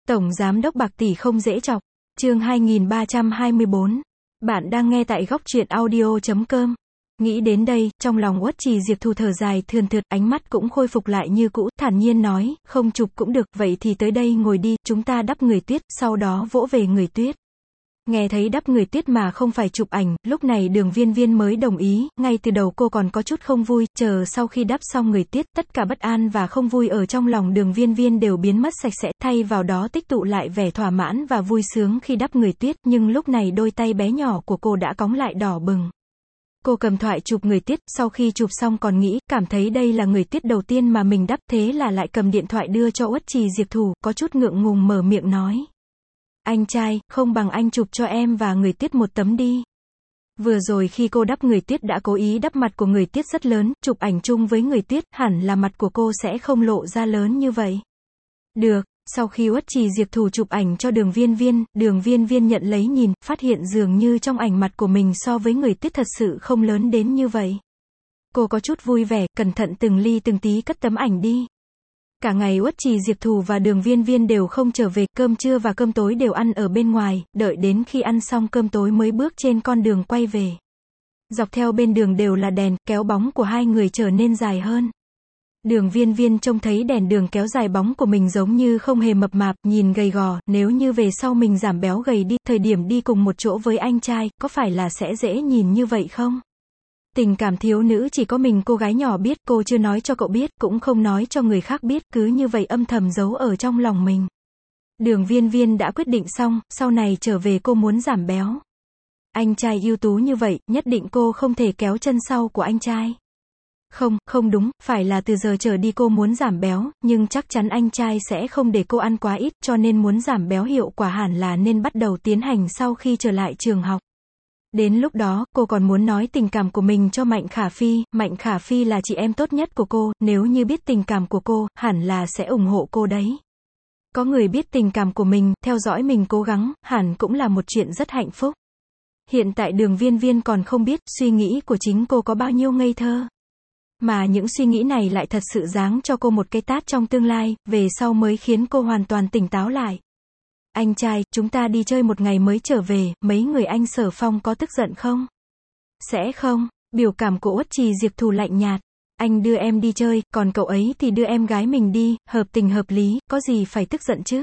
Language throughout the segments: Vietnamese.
Tổng Giám đốc bạc tỷ không dễ chọc. Chương 2324. Bạn đang nghe tại góc truyện audio.com. Nghĩ đến đây, trong lòng Uất Trì Diệp Thù thở dài thườn thượt, ánh mắt cũng khôi phục lại như cũ, thản nhiên nói, không chụp cũng được, vậy thì tới đây ngồi đi, chúng ta đắp người tuyết, sau đó vỗ về người tuyết. Nghe thấy đắp người tuyết mà không phải chụp ảnh, lúc này Đường Viên Viên mới đồng ý, ngay từ đầu cô còn có chút không vui, chờ sau khi đắp xong người tuyết, tất cả bất an và không vui ở trong lòng Đường Viên Viên đều biến mất sạch sẽ, thay vào đó tích tụ lại vẻ thỏa mãn và vui sướng khi đắp người tuyết, nhưng lúc này đôi tay bé nhỏ của cô đã cóng lại đỏ bừng. Cô cầm thoại chụp người tuyết, sau khi chụp xong còn nghĩ, cảm thấy đây là người tuyết đầu tiên mà mình đắp, thế là lại cầm điện thoại đưa cho Uất Trì Diệp Thù, có chút ngượng ngùng mở miệng nói. Anh trai, không bằng anh chụp cho em và người tuyết một tấm đi. Vừa rồi khi cô đắp người tuyết đã cố ý đắp mặt của người tuyết rất lớn, chụp ảnh chung với người tuyết, hẳn là mặt của cô sẽ không lộ ra lớn như vậy. Được, sau khi Uất Trì Diệp Thù chụp ảnh cho Đường Viên Viên nhận lấy nhìn, phát hiện dường như trong ảnh mặt của mình so với người tuyết thật sự không lớn đến như vậy. Cô có chút vui vẻ, cẩn thận từng ly từng tí cất tấm ảnh đi. Cả ngày Uất Trì Diệp Thù và Đường Viên Viên đều không trở về, cơm trưa và cơm tối đều ăn ở bên ngoài, đợi đến khi ăn xong cơm tối mới bước trên con đường quay về. Dọc theo bên đường đều là đèn, kéo bóng của hai người trở nên dài hơn. Đường Viên Viên trông thấy đèn đường kéo dài bóng của mình giống như không hề mập mạp, nhìn gầy gò, nếu như về sau mình giảm béo gầy đi, thời điểm đi cùng một chỗ với anh trai, có phải là sẽ dễ nhìn như vậy không? Tình cảm thiếu nữ chỉ có mình cô gái nhỏ biết, cô chưa nói cho cậu biết, cũng không nói cho người khác biết, cứ như vậy âm thầm giấu ở trong lòng mình. Đường Viên Viên đã quyết định xong, sau này trở về cô muốn giảm béo. Anh trai ưu tú như vậy, nhất định cô không thể kéo chân sau của anh trai. Không đúng, phải là từ giờ trở đi cô muốn giảm béo, nhưng chắc chắn anh trai sẽ không để cô ăn quá ít, cho nên muốn giảm béo hiệu quả hẳn là nên bắt đầu tiến hành sau khi trở lại trường học. Đến lúc đó, cô còn muốn nói tình cảm của mình cho Mạnh Khả Phi là chị em tốt nhất của cô, nếu như biết tình cảm của cô, hẳn là sẽ ủng hộ cô đấy. Có người biết tình cảm của mình, theo dõi mình cố gắng, hẳn cũng là một chuyện rất hạnh phúc. Hiện tại Đường Viên Viên còn không biết, suy nghĩ của chính cô có bao nhiêu ngây thơ. Mà những suy nghĩ này lại thật sự giáng cho cô một cái tát trong tương lai, về sau mới khiến cô hoàn toàn tỉnh táo lại. Anh trai, chúng ta đi chơi một ngày mới trở về, mấy người anh Sở Phong có tức giận không? Sẽ không, biểu cảm của Uất Trì Diệp Thù lạnh nhạt. Anh đưa em đi chơi, còn cậu ấy thì đưa em gái mình đi, hợp tình hợp lý, có gì phải tức giận chứ?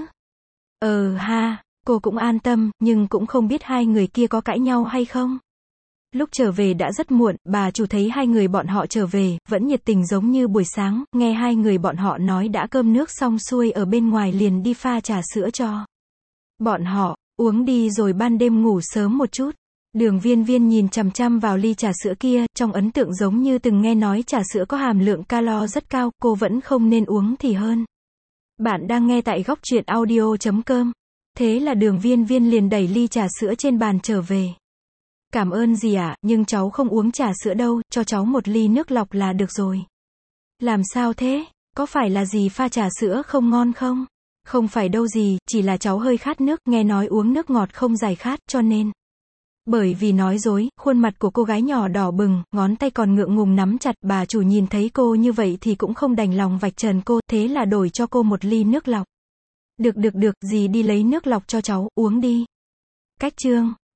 Ha, cô cũng an tâm, nhưng cũng không biết hai người kia có cãi nhau hay không? Lúc trở về đã rất muộn, bà chủ thấy hai người bọn họ trở về, vẫn nhiệt tình giống như buổi sáng, nghe hai người bọn họ nói đã cơm nước xong xuôi ở bên ngoài liền đi pha trà sữa cho bọn họ, uống đi rồi ban đêm ngủ sớm một chút. Đường Viên Viên nhìn chằm chằm vào ly trà sữa kia, trong ấn tượng giống như từng nghe nói trà sữa có hàm lượng calo rất cao, cô vẫn không nên uống thì hơn. Bạn đang nghe tại góc truyện audio.com. Thế là Đường Viên Viên liền đẩy ly trà sữa trên bàn trở về. Cảm ơn dì ạ, nhưng cháu không uống trà sữa đâu, cho cháu một ly nước lọc là được rồi. Làm sao thế? Có phải là dì pha trà sữa không ngon không? Không phải đâu dì, chỉ là cháu hơi khát nước, nghe nói uống nước ngọt không giải khát, cho nên. Bởi vì nói dối, khuôn mặt của cô gái nhỏ đỏ bừng, ngón tay còn ngượng ngùng nắm chặt, bà chủ nhìn thấy cô như vậy thì cũng không đành lòng vạch trần cô, thế là đổi cho cô một ly nước lọc. Được, dì đi lấy nước lọc cho cháu, uống đi. Cách chương.